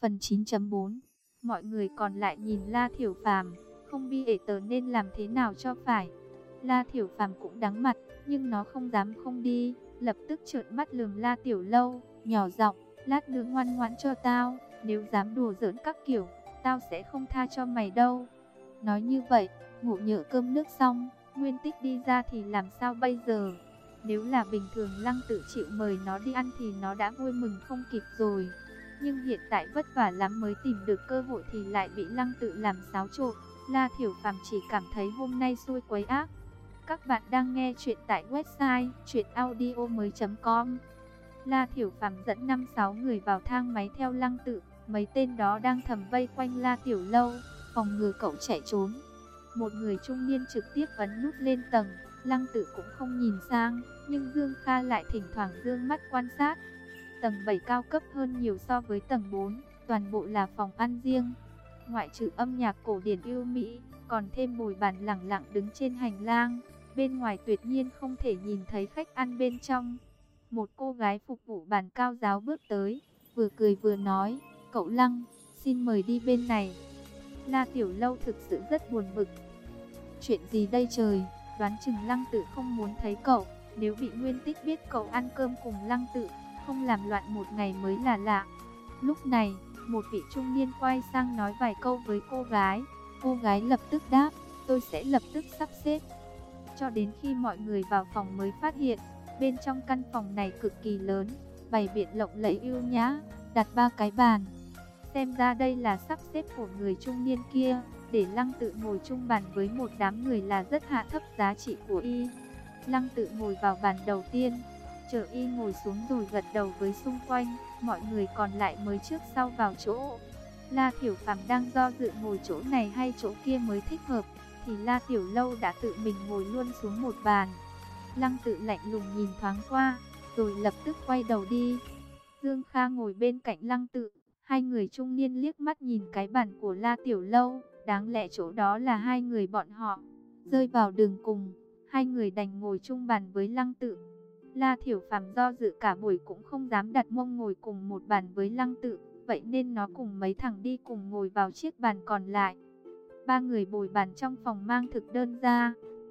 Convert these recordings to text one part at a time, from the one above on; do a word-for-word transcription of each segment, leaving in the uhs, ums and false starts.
Phần chín chấm bốn. Mọi người còn lại nhìn La Thiểu Phàm, không biết ể tớ nên làm thế nào cho phải. La Thiểu Phàm cũng đắng mặt, nhưng nó không dám không đi, lập tức trợn mắt lườm La Tiểu Lâu, nhỏ giọng, lát nữa ngoan ngoãn cho tao, nếu dám đùa giỡn các kiểu, tao sẽ không tha cho mày đâu. Nói như vậy, ngủ nhỡ cơm nước xong, Nguyên Tích đi ra thì làm sao bây giờ? Nếu là bình thường Lăng Tự chịu mời nó đi ăn thì nó đã vui mừng không kịp rồi. Nhưng hiện tại vất vả lắm mới tìm được cơ hội thì lại bị Lăng Tự làm xáo trộn. La Thiểu Phàm chỉ cảm thấy hôm nay xui quấy ác. Các bạn đang nghe chuyện tại website truyện audio mới chấm com. La Thiểu Phàm dẫn năm sáu người vào thang máy theo Lăng Tự. Mấy tên đó đang thầm vây quanh La Tiểu Lâu, phòng ngừa cậu chạy trốn. Một người trung niên trực tiếp ấn nút lên tầng. Lăng Tự cũng không nhìn sang, nhưng Dương Kha lại thỉnh thoảng dương mắt quan sát. Tầng bảy cao cấp hơn nhiều so với tầng bốn, toàn bộ là phòng ăn riêng. Ngoại trừ âm nhạc cổ điển yêu Mỹ, còn thêm bồi bàn lẳng lặng đứng trên hành lang. Bên ngoài tuyệt nhiên không thể nhìn thấy khách ăn bên trong. Một cô gái phục vụ bàn cao giáo bước tới, vừa cười vừa nói, cậu Lăng, xin mời đi bên này. La Tiểu Lâu thực sự rất buồn bực. Chuyện gì đây trời, đoán chừng Lăng Tự không muốn thấy cậu. Nếu bị Nguyên Tích biết cậu ăn cơm cùng Lăng Tự, không làm loạn một ngày mới là lạ. Lúc này, một vị trung niên quay sang nói vài câu với cô gái. Cô gái lập tức đáp, tôi sẽ lập tức sắp xếp. Cho đến khi mọi người vào phòng mới phát hiện, bên trong căn phòng này cực kỳ lớn, bày biện lộng lẫy ưu nhã, đặt ba cái bàn. Xem ra đây là sắp xếp của người trung niên kia, để Lăng Tự ngồi chung bàn với một đám người là rất hạ thấp giá trị của y. Lăng Tự ngồi vào bàn đầu tiên, chờ y ngồi xuống rồi gật đầu với xung quanh, mọi người còn lại mới trước sau vào chỗ. La Thiểu Phàm đang do dự ngồi chỗ này hay chỗ kia mới thích hợp, thì La Tiểu Lâu đã tự mình ngồi luôn xuống một bàn. Lăng Tự lạnh lùng nhìn thoáng qua, rồi lập tức quay đầu đi. Dương Kha ngồi bên cạnh Lăng Tự, hai người trung niên liếc mắt nhìn cái bàn của La Tiểu Lâu, đáng lẽ chỗ đó là hai người bọn họ. Rơi vào đường cùng, hai người đành ngồi chung bàn với Lăng Tự. La Thiểu Phàm do dự cả buổi cũng không dám đặt mông ngồi cùng một bàn với Lăng Tự, vậy nên nó cùng mấy thằng đi cùng ngồi vào chiếc bàn còn lại. Ba người bồi bàn trong phòng mang thực đơn ra.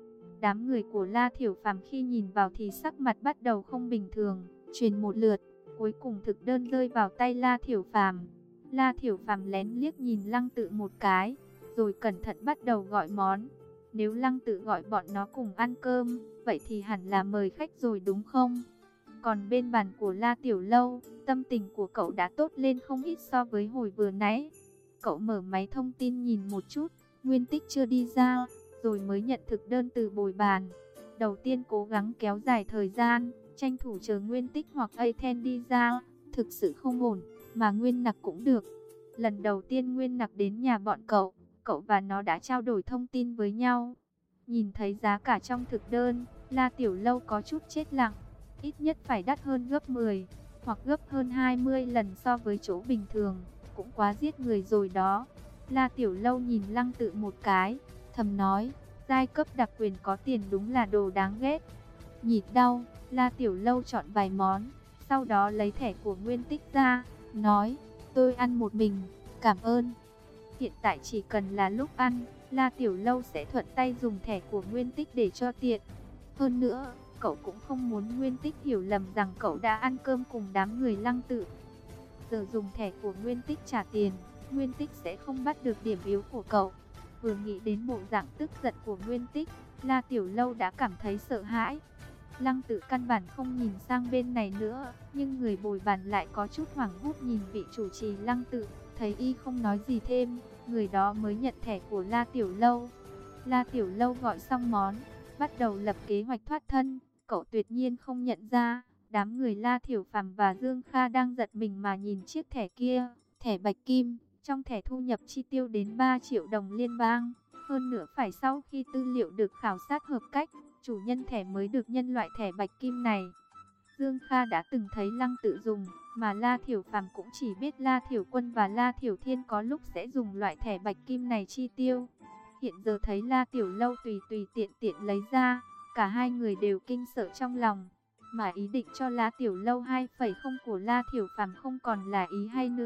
Đám người của La Thiểu Phàm khi nhìn vào thì sắc mặt bắt đầu không bình thường, truyền một lượt, cuối cùng thực đơn rơi vào tay La Thiểu Phàm. La Thiểu Phàm lén liếc nhìn Lăng Tự một cái, rồi cẩn thận bắt đầu gọi món. Nếu Lăng Tự gọi bọn nó cùng ăn cơm, vậy thì hẳn là mời khách rồi đúng không? Còn bên bàn của La Tiểu Lâu, tâm tình của cậu đã tốt lên không ít so với hồi vừa nãy. Cậu mở máy thông tin nhìn một chút, Nguyên Tích chưa đi ra, rồi mới nhận thực đơn từ bồi bàn. Đầu tiên cố gắng kéo dài thời gian, tranh thủ chờ Nguyên Tích hoặc Athen đi ra, thực sự không ổn, mà Nguyên Nặc cũng được. Lần đầu tiên Nguyên Nặc đến nhà bọn cậu, cậu và nó đã trao đổi thông tin với nhau. Nhìn thấy giá cả trong thực đơn, La Tiểu Lâu có chút chết lặng, ít nhất phải đắt hơn gấp mười, hoặc gấp hơn hai mươi lần so với chỗ bình thường, cũng quá giết người rồi đó. La Tiểu Lâu nhìn Lăng Tự một cái, thầm nói, giai cấp đặc quyền có tiền đúng là đồ đáng ghét. Nhịn đau, La Tiểu Lâu chọn vài món, sau đó lấy thẻ của Nguyên Tích ra, nói, tôi ăn một mình, cảm ơn. Hiện tại chỉ cần là lúc ăn, La Tiểu Lâu sẽ thuận tay dùng thẻ của Nguyên Tích để cho tiện. Hơn nữa, cậu cũng không muốn Nguyên Tích hiểu lầm rằng cậu đã ăn cơm cùng đám người Lăng Tự. Giờ dùng thẻ của Nguyên Tích trả tiền, Nguyên Tích sẽ không bắt được điểm yếu của cậu. Vừa nghĩ đến bộ dạng tức giận của Nguyên Tích, La Tiểu Lâu đã cảm thấy sợ hãi. Lăng Tự căn bản không nhìn sang bên này nữa, nhưng người bồi bàn lại có chút hoảng hốt nhìn vị chủ trì Lăng Tự, thấy y không nói gì thêm, người đó mới nhận thẻ của La Tiểu Lâu. La Tiểu Lâu gọi xong món, bắt đầu lập kế hoạch thoát thân. Cậu tuyệt nhiên không nhận ra, đám người La Thiểu Phàm và Dương Kha đang giật mình mà nhìn chiếc thẻ kia, thẻ bạch kim. Trong thẻ thu nhập chi tiêu đến ba triệu đồng liên bang, hơn nữa phải sau khi tư liệu được khảo sát hợp cách, chủ nhân thẻ mới được nhân loại thẻ bạch kim này. Dương Kha đã từng thấy Lăng Tự dùng, mà La Thiểu Phàm cũng chỉ biết La Thiểu Quân và La Thiểu Thiên có lúc sẽ dùng loại thẻ bạch kim này chi tiêu. Hiện giờ thấy La Tiểu Lâu tùy tùy tiện tiện lấy ra, cả hai người đều kinh sợ trong lòng, mà ý định cho La Tiểu Lâu hai phẩy không của La Thiểu Phàm không còn là ý hay nữa.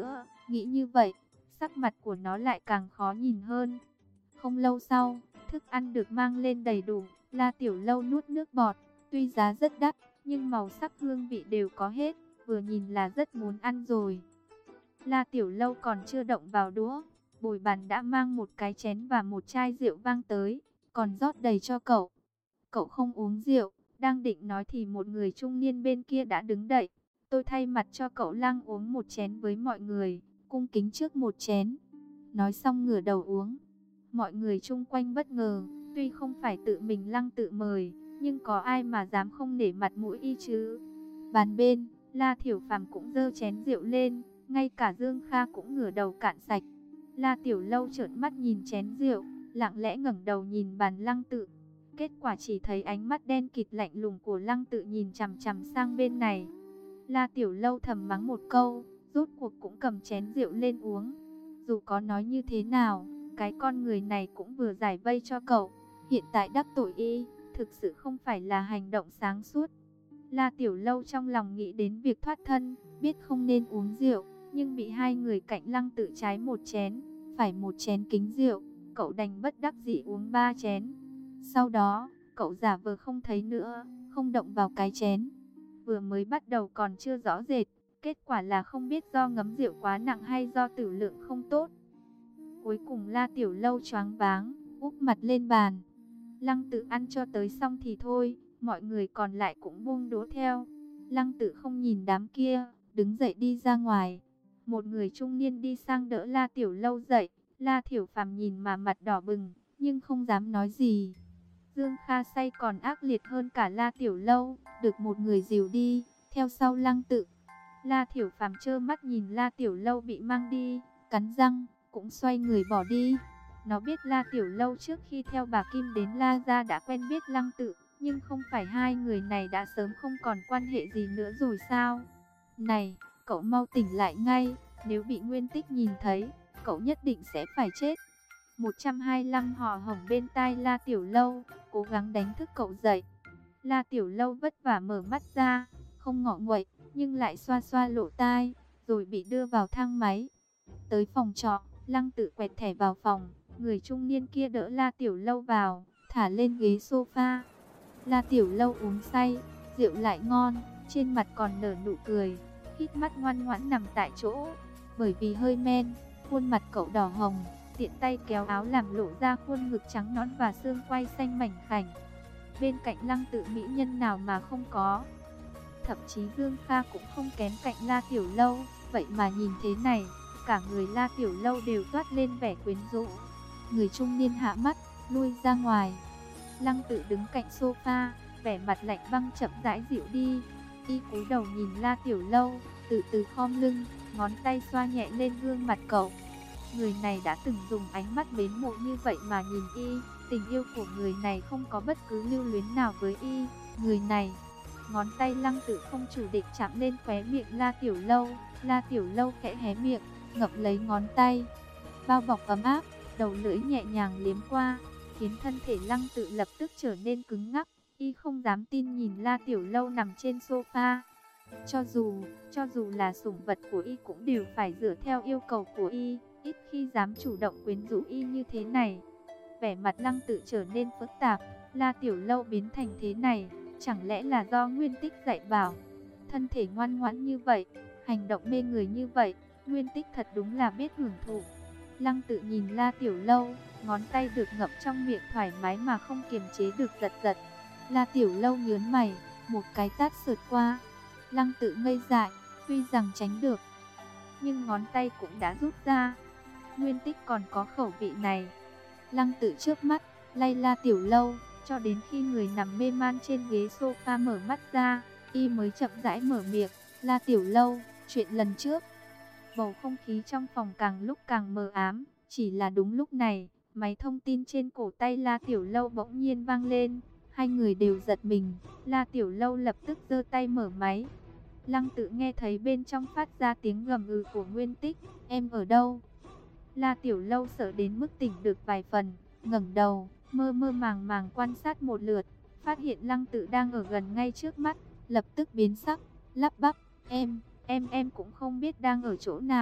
Nghĩ như vậy, sắc mặt của nó lại càng khó nhìn hơn. Không lâu sau, thức ăn được mang lên đầy đủ, La Tiểu Lâu nuốt nước bọt, tuy giá rất đắt, nhưng màu sắc hương vị đều có hết, vừa nhìn là rất muốn ăn rồi. La Tiểu Lâu còn chưa động vào đũa, bồi bàn đã mang một cái chén và một chai rượu vang tới, còn rót đầy cho cậu. Cậu không uống rượu, đang định nói thì một người trung niên bên kia đã đứng dậy. Tôi thay mặt cho cậu Lăng uống một chén với mọi người, cung kính trước một chén. Nói xong ngửa đầu uống. Mọi người chung quanh bất ngờ, tuy không phải tự mình Lăng tự mời, nhưng có ai mà dám không nể mặt mũi y chứ. Bàn bên, La Thiểu Phàm cũng giơ chén rượu lên, ngay cả Dương Kha cũng ngửa đầu cạn sạch. La Tiểu Lâu trợn mắt nhìn chén rượu, lặng lẽ ngẩng đầu nhìn bàn Lăng tự. Kết quả chỉ thấy ánh mắt đen kịt lạnh lùng của Lăng tự nhìn chằm chằm sang bên này. La Tiểu Lâu thầm mắng một câu, rốt cuộc cũng cầm chén rượu lên uống. Dù có nói như thế nào, cái con người này cũng vừa giải vây cho cậu. Hiện tại đắc tội y, thực sự không phải là hành động sáng suốt. La Tiểu Lâu trong lòng nghĩ đến việc thoát thân, biết không nên uống rượu, nhưng bị hai người cạnh Lăng tự trái một chén, phải một chén kính rượu, cậu đành bất đắc dĩ uống ba chén. Sau đó, cậu giả vờ không thấy nữa, không động vào cái chén. Vừa mới bắt đầu còn chưa rõ rệt, kết quả là không biết do ngấm rượu quá nặng hay do tử lượng không tốt. Cuối cùng La Tiểu Lâu choáng váng, úp mặt lên bàn. Lăng tự ăn cho tới xong thì thôi, mọi người còn lại cũng buông đũa theo. Lăng tự không nhìn đám kia, đứng dậy đi ra ngoài. Một người trung niên đi sang đỡ La Tiểu Lâu dậy. La Thiểu Phàm nhìn mà mặt đỏ bừng, nhưng không dám nói gì. Dương Kha say còn ác liệt hơn cả La Tiểu Lâu, được một người dìu đi, theo sau Lăng tự. La Thiểu Phàm trơ mắt nhìn La Tiểu Lâu bị mang đi, cắn răng, cũng xoay người bỏ đi. Nó biết La Tiểu Lâu trước khi theo bà Kim đến La Gia đã quen biết Lăng tự, nhưng không phải hai người này đã sớm không còn quan hệ gì nữa rồi sao? Này, cậu mau tỉnh lại ngay, nếu bị Nguyên Tích nhìn thấy, cậu nhất định sẽ phải chết. một trăm hai mươi lăm hò hồng bên tai La Tiểu Lâu, cố gắng đánh thức cậu dậy. La Tiểu Lâu vất vả mở mắt ra, không ngọ nguậy, nhưng lại xoa xoa lỗ tai, rồi bị đưa vào thang máy. Tới phòng trọ, Lăng tự quẹt thẻ vào phòng, người trung niên kia đỡ La Tiểu Lâu vào, thả lên ghế sofa. La Tiểu Lâu uống say, rượu lại ngon, trên mặt còn nở nụ cười, hít mắt ngoan ngoãn nằm tại chỗ. Bởi vì hơi men, khuôn mặt cậu đỏ hồng, tiện tay kéo áo làm lộ ra khuôn ngực trắng nõn và xương quai xanh mảnh khảnh. Bên cạnh Lăng tự mỹ nhân nào mà không có. Thậm chí Dương Kha cũng không kém cạnh La Tiểu Lâu, vậy mà nhìn thế này, cả người La Tiểu Lâu đều toát lên vẻ quyến rũ. Người trung niên hạ mắt, lui ra ngoài. Lăng tự đứng cạnh sofa, vẻ mặt lạnh băng chậm rãi dịu đi. Y cúi đầu nhìn La Tiểu Lâu, từ từ khom lưng, ngón tay xoa nhẹ lên gương mặt cậu. Người này đã từng dùng ánh mắt mến mộ như vậy mà nhìn y, tình yêu của người này không có bất cứ lưu luyến nào với y. Người này, ngón tay Lăng tự không chủ định chạm lên khóe miệng La Tiểu Lâu. La Tiểu Lâu khẽ hé miệng, ngậm lấy ngón tay. Bao bọc ấm áp, đầu lưỡi nhẹ nhàng liếm qua, khiến thân thể Lăng tự lập tức trở nên cứng ngắc. Y không dám tin nhìn La Tiểu Lâu nằm trên sofa. Cho dù, cho dù là sủng vật của y cũng đều phải dựa theo yêu cầu của y, ít khi dám chủ động quyến rũ y như thế này. Vẻ mặt Lăng tự trở nên phức tạp, La Tiểu Lâu biến thành thế này, chẳng lẽ là do Nguyên Tích dạy bảo? Thân thể ngoan ngoãn như vậy, hành động mê người như vậy, Nguyên Tích thật đúng là biết hưởng thụ. Lăng tự nhìn La Tiểu Lâu, ngón tay được ngậm trong miệng thoải mái mà không kiềm chế được giật giật. La Tiểu Lâu nhớn mày, một cái tát sượt qua. Lăng tự ngây dại, tuy rằng tránh được, nhưng ngón tay cũng đã rút ra. Nguyên Tích còn có khẩu vị này. Lăng tự trước mắt, lay La Tiểu Lâu, cho đến khi người nằm mê man trên ghế sofa mở mắt ra, y mới chậm rãi mở miệng. La Tiểu Lâu, chuyện lần trước. Bầu không khí trong phòng càng lúc càng mờ ám. Chỉ là đúng lúc này, máy thông tin trên cổ tay La Tiểu Lâu bỗng nhiên vang lên. Hai người đều giật mình. La Tiểu Lâu lập tức giơ tay mở máy. Lăng tự nghe thấy bên trong phát ra tiếng gầm gừ của Nguyên Tích. Em ở đâu? La Tiểu Lâu sợ đến mức tỉnh được vài phần, ngẩng đầu, mơ mơ màng màng quan sát một lượt, phát hiện Lăng tự đang ở gần ngay trước mắt, lập tức biến sắc, lắp bắp, em, em em cũng không biết đang ở chỗ nào.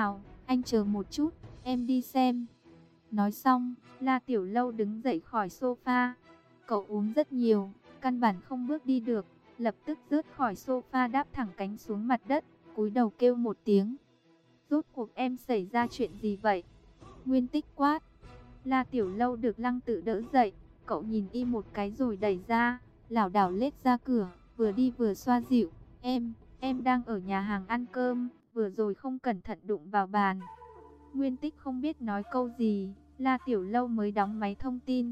anh chờ một chút, em đi xem. Nói xong, La Tiểu Lâu đứng dậy khỏi sofa. Cậu uống rất nhiều, căn bản không bước đi được, lập tức rớt khỏi sofa đáp thẳng cánh xuống mặt đất, cúi đầu kêu một tiếng. Rốt cuộc em xảy ra chuyện gì vậy? Nguyên Tích quát. La Tiểu Lâu được Lăng Tự đỡ dậy, cậu nhìn y một cái rồi đẩy ra, lảo đảo lết ra cửa, vừa đi vừa xoa dịu. Em, em đang ở nhà hàng ăn cơm, vừa rồi không cẩn thận đụng vào bàn. Nguyên Tích không biết nói câu gì, La Tiểu Lâu mới đóng máy thông tin.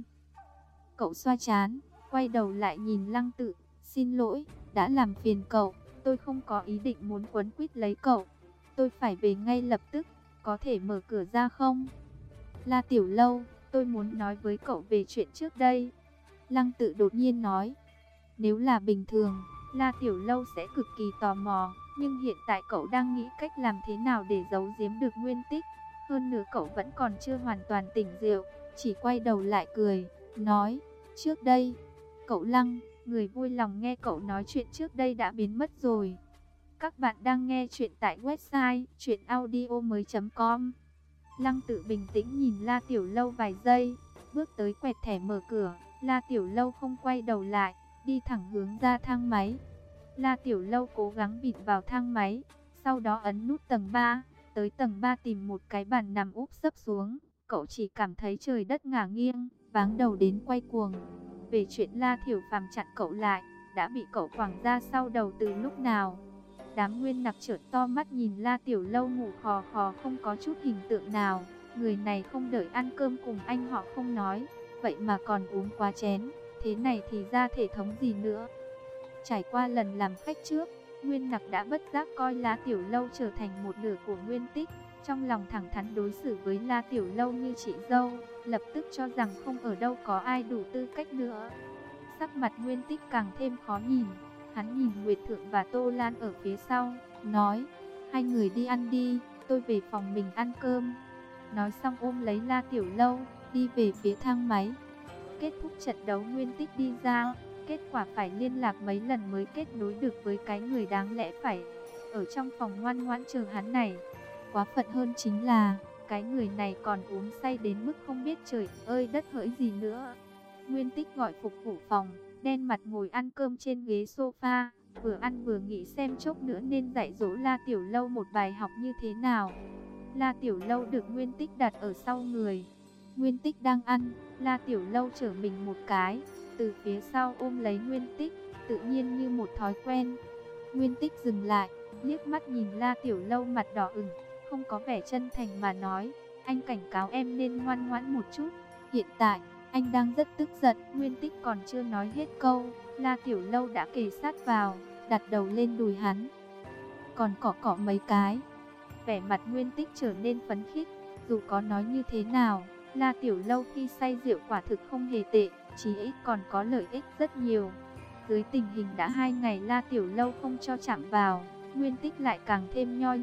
Cậu xoa trán, quay đầu lại nhìn Lăng Tự, xin lỗi, đã làm phiền cậu, tôi không có ý định muốn quấn quýt lấy cậu. Tôi phải về ngay lập tức, có thể mở cửa ra không? La Tiểu Lâu, tôi muốn nói với cậu về chuyện trước đây. Lăng Tự đột nhiên nói. Nếu là bình thường, La Tiểu Lâu sẽ cực kỳ tò mò, nhưng hiện tại cậu đang nghĩ cách làm thế nào để giấu giếm được Nguyên Tích. Hơn nữa cậu vẫn còn chưa hoàn toàn tỉnh rượu, chỉ quay đầu lại cười, nói, trước đây, cậu Lăng, người vui lòng nghe cậu nói chuyện trước đây đã biến mất rồi. Các bạn đang nghe chuyện tại website truyện audio mới chấm com. Lăng Tự bình tĩnh nhìn La Tiểu Lâu vài giây, bước tới quẹt thẻ mở cửa. La Tiểu Lâu không quay đầu lại, đi thẳng hướng ra thang máy. La Tiểu Lâu cố gắng vịn vào thang máy, sau đó ấn nút tầng ba, tới tầng ba tìm một cái bàn nằm úp sấp xuống. Cậu chỉ cảm thấy trời đất ngả nghiêng, váng đầu đến quay cuồng. Về chuyện La Thiểu Phàm chặn cậu lại, đã bị cậu quẳng ra sau đầu từ lúc nào? Đám Nguyên Nặc trợn to mắt nhìn La Tiểu Lâu ngủ khò khò không có chút hình tượng nào. Người này không đợi ăn cơm cùng anh họ không nói, vậy mà còn uống quá chén, thế này thì ra thể thống gì nữa. Trải qua lần làm khách trước, Nguyên Nặc đã bất giác coi La Tiểu Lâu trở thành một nửa của Nguyên Tích. Trong lòng thẳng thắn đối xử với La Tiểu Lâu như chị dâu, lập tức cho rằng không ở đâu có ai đủ tư cách nữa. Sắc mặt Nguyên Tích càng thêm khó nhìn. Hắn nhìn Nguyệt Thượng và Tô Lan ở phía sau, nói, hai người đi ăn đi, tôi về phòng mình ăn cơm. Nói xong ôm lấy La Tiểu Lâu, đi về phía thang máy. Kết thúc trận đấu Nguyên Tích đi ra, kết quả phải liên lạc mấy lần mới kết nối được với cái người đáng lẽ phải ở trong phòng ngoan ngoãn chờ hắn này. Quá phận hơn chính là, cái người này còn uống say đến mức không biết trời ơi đất hỡi gì nữa. Nguyên Tích gọi phục vụ phòng, đen mặt ngồi ăn cơm trên ghế sofa, vừa ăn vừa nghĩ xem chốc nữa nên dạy dỗ La Tiểu Lâu một bài học như thế nào. La Tiểu Lâu được Nguyên Tích đặt ở sau người. Nguyên Tích đang ăn, La Tiểu Lâu trở mình một cái, từ phía sau ôm lấy Nguyên Tích, tự nhiên như một thói quen. Nguyên Tích dừng lại, liếc mắt nhìn La Tiểu Lâu mặt đỏ ửng, không có vẻ chân thành mà nói, anh cảnh cáo em nên ngoan ngoãn một chút, hiện tại anh đang rất tức giận. Nguyên Tích còn chưa nói hết câu, La Tiểu Lâu đã kề sát vào, đặt đầu lên đùi hắn, còn cọ cọ mấy cái. Vẻ mặt Nguyên Tích trở nên phấn khích, dù có nói như thế nào, La Tiểu Lâu khi say rượu quả thực không hề tệ, chí ít còn có lợi ích rất nhiều. Dưới tình hình đã hai ngày La Tiểu Lâu không cho chạm vào, Nguyên Tích lại càng thêm nhoi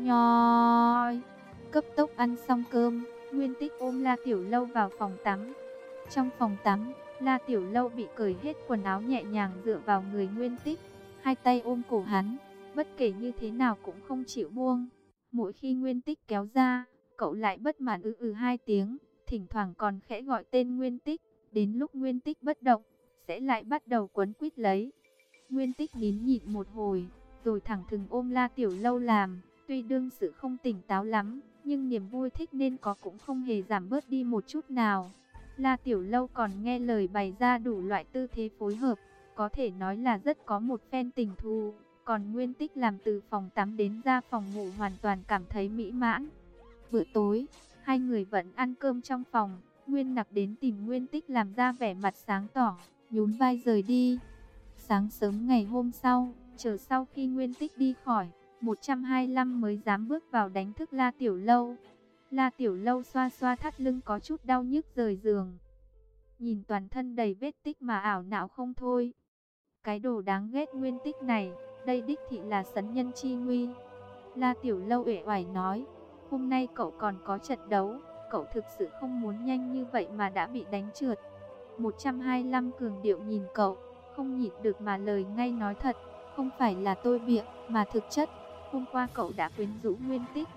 nhoi. Cấp tốc ăn xong cơm, Nguyên Tích ôm La Tiểu Lâu vào phòng tắm. Trong phòng tắm, La Tiểu Lâu bị cởi hết quần áo nhẹ nhàng dựa vào người Nguyên Tích, hai tay ôm cổ hắn, bất kể như thế nào cũng không chịu buông. Mỗi khi Nguyên Tích kéo ra, cậu lại bất mãn ư ừ hai tiếng, thỉnh thoảng còn khẽ gọi tên Nguyên Tích. Đến lúc Nguyên Tích bất động, sẽ lại bắt đầu quấn quýt lấy. Nguyên Tích nín nhịn một hồi, rồi thẳng thừng ôm La Tiểu Lâu làm. Tuy đương sự không tỉnh táo lắm, nhưng niềm vui thích nên có cũng không hề giảm bớt đi một chút nào. La Tiểu Lâu còn nghe lời bày ra đủ loại tư thế phối hợp, có thể nói là rất có một phen tình thù. Còn Nguyên Tích làm từ phòng tắm đến ra phòng ngủ hoàn toàn cảm thấy mỹ mãn. Bữa tối, hai người vẫn ăn cơm trong phòng. Nguyên Nặc đến tìm Nguyên Tích làm ra vẻ mặt sáng tỏ, nhún vai rời đi. Sáng sớm ngày hôm sau, chờ sau khi Nguyên Tích đi khỏi, một trăm hai mươi lăm mới dám bước vào đánh thức La Tiểu Lâu. La Tiểu Lâu xoa xoa thắt lưng có chút đau nhức rời giường. Nhìn toàn thân đầy vết tích mà ảo não không thôi. Cái đồ đáng ghét Nguyên Tích này, đây đích thị là sấn nhân chi nguy. La Tiểu Lâu uể oải nói, hôm nay cậu còn có trận đấu, cậu thực sự không muốn nhanh như vậy mà đã bị đánh trượt. một trăm hai mươi lăm cường điệu nhìn cậu, không nhịn được mà lời ngay nói thật, không phải là tôi bịa, mà thực chất, hôm qua cậu đã quyến rũ Nguyên Tích.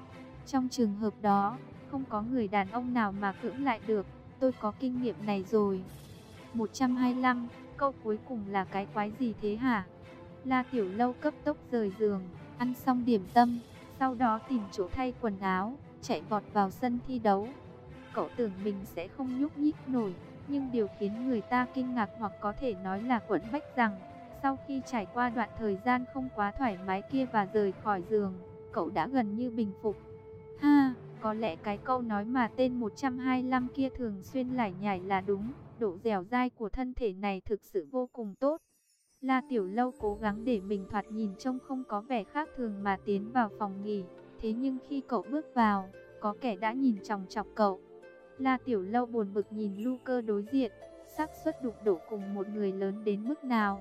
Trong trường hợp đó, không có người đàn ông nào mà cưỡng lại được, tôi có kinh nghiệm này rồi. một trăm hai mươi lăm, câu cuối cùng là cái quái gì thế hả? La Tiểu Lâu cấp tốc rời giường, ăn xong điểm tâm, sau đó tìm chỗ thay quần áo, chạy vọt vào sân thi đấu. Cậu tưởng mình sẽ không nhúc nhích nổi, nhưng điều khiến người ta kinh ngạc hoặc có thể nói là quẫn bách rằng, sau khi trải qua đoạn thời gian không quá thoải mái kia và rời khỏi giường, cậu đã gần như bình phục. Ha, có lẽ cái câu nói mà tên một trăm hai mươi lăm kia thường xuyên lải nhải là đúng, độ dẻo dai của thân thể này thực sự vô cùng tốt. La Tiểu Lâu cố gắng để mình thoạt nhìn trông không có vẻ khác thường mà tiến vào phòng nghỉ, thế nhưng khi cậu bước vào, có kẻ đã nhìn chòng chọc cậu. La Tiểu Lâu buồn bực nhìn Luca đối diện, xác suất đụng độ cùng một người lớn đến mức nào.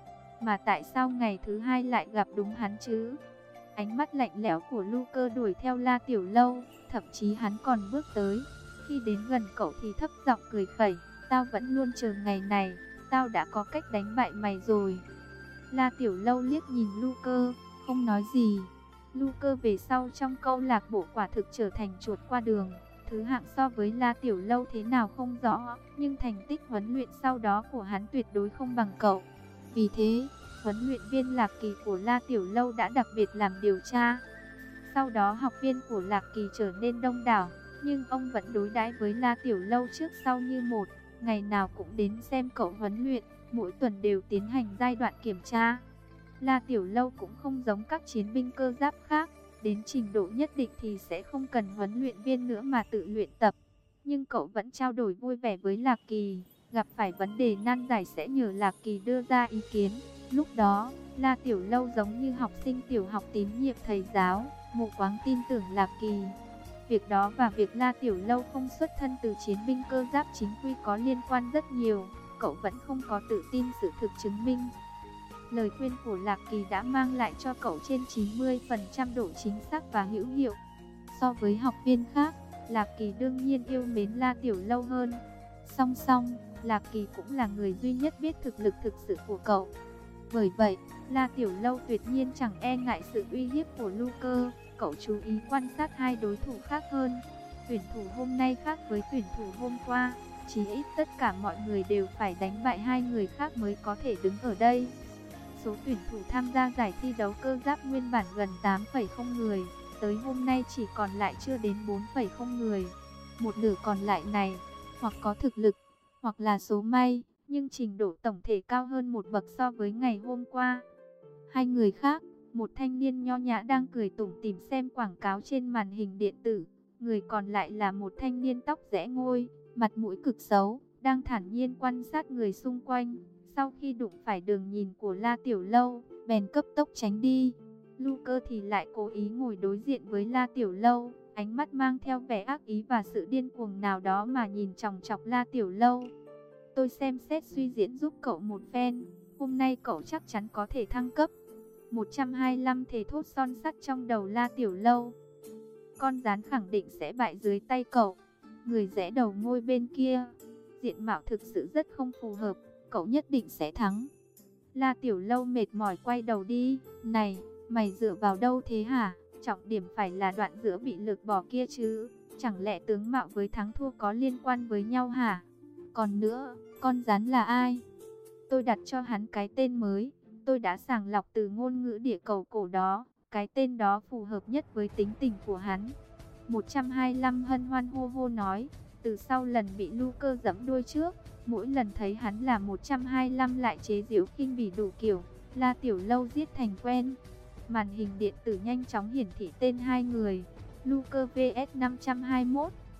Mà tại sao ngày thứ hai lại gặp đúng hắn chứ? Ánh mắt lạnh lẽo của Luca đuổi theo La Tiểu Lâu, thậm chí hắn còn bước tới. Khi đến gần cậu thì thấp giọng cười khẩy, tao vẫn luôn chờ ngày này, tao đã có cách đánh bại mày rồi. La Tiểu Lâu liếc nhìn Luca, không nói gì. Luca về sau trong câu lạc bộ quả thực trở thành chuột qua đường. Thứ hạng so với La Tiểu Lâu thế nào không rõ, nhưng thành tích huấn luyện sau đó của hắn tuyệt đối không bằng cậu. Vì thế, huấn luyện viên Lạc Kỳ của La Tiểu Lâu đã đặc biệt làm điều tra. Sau đó học viên của Lạc Kỳ trở nên đông đảo, nhưng ông vẫn đối đãi với La Tiểu Lâu trước sau như một, ngày nào cũng đến xem cậu huấn luyện, mỗi tuần đều tiến hành giai đoạn kiểm tra. La Tiểu Lâu cũng không giống các chiến binh cơ giáp khác, đến trình độ nhất định thì sẽ không cần huấn luyện viên nữa mà tự luyện tập. Nhưng cậu vẫn trao đổi vui vẻ với Lạc Kỳ, gặp phải vấn đề nan giải sẽ nhờ Lạc Kỳ đưa ra ý kiến. Lúc đó, La Tiểu Lâu giống như học sinh tiểu học tín nhiệm thầy giáo, mù quáng tin tưởng Lạc Kỳ. Việc đó và việc La Tiểu Lâu không xuất thân từ chiến binh cơ giáp chính quy có liên quan rất nhiều, cậu vẫn không có tự tin sự thực chứng minh. Lời khuyên của Lạc Kỳ đã mang lại cho cậu trên chín mươi phần trăm độ chính xác và hữu hiệu. So với học viên khác, Lạc Kỳ đương nhiên yêu mến La Tiểu Lâu hơn. Song song, Lạc Kỳ cũng là người duy nhất biết thực lực thực sự của cậu. Bởi vậy, La Tiểu Lâu tuyệt nhiên chẳng e ngại sự uy hiếp của Luca. Cậu chú ý quan sát hai đối thủ khác hơn. Tuyển thủ hôm nay khác với tuyển thủ hôm qua, chí ít tất cả mọi người đều phải đánh bại hai người khác mới có thể đứng ở đây. Số tuyển thủ tham gia giải thi đấu cơ giáp nguyên bản gần tám phẩy không người, tới hôm nay chỉ còn lại chưa đến bốn phẩy không người. Một nửa còn lại này, hoặc có thực lực, hoặc là số may, nhưng trình độ tổng thể cao hơn một bậc so với ngày hôm qua. Hai người khác, một thanh niên nho nhã đang cười tủm tỉm xem quảng cáo trên màn hình điện tử, người còn lại là một thanh niên tóc rẽ ngôi, mặt mũi cực xấu, đang thản nhiên quan sát người xung quanh. Sau khi đụng phải đường nhìn của La Tiểu Lâu, bèn cấp tốc tránh đi. Luca thì lại cố ý ngồi đối diện với La Tiểu Lâu, ánh mắt mang theo vẻ ác ý và sự điên cuồng nào đó mà nhìn chòng chọc La Tiểu Lâu. Tôi xem xét suy diễn giúp cậu một phen, hôm nay cậu chắc chắn có thể thăng cấp. một trăm hai mươi lăm thề thốt son sắt trong đầu La Tiểu Lâu. Con rắn khẳng định sẽ bại dưới tay cậu. Người rẽ đầu ngôi bên kia, diện mạo thực sự rất không phù hợp, cậu nhất định sẽ thắng. La Tiểu Lâu mệt mỏi quay đầu đi. Này, mày dựa vào đâu thế hả? Trọng điểm phải là đoạn giữa bị lược bỏ kia chứ. Chẳng lẽ tướng mạo với thắng thua có liên quan với nhau hả? Còn nữa, con rắn là ai? Tôi đặt cho hắn cái tên mới. Tôi đã sàng lọc từ ngôn ngữ địa cầu cổ đó. Cái tên đó phù hợp nhất với tính tình của hắn. một trăm hai mươi lăm hân hoan hô hô nói. Từ sau lần bị Luca giẫm đuôi trước, mỗi lần thấy hắn là một trăm hai mươi lăm lại chế giễu khinh bỉ đủ kiểu, La Tiểu Lâu giết thành quen. Màn hình điện tử nhanh chóng hiển thị tên hai người, Luca vs năm trăm hai mươi mốt,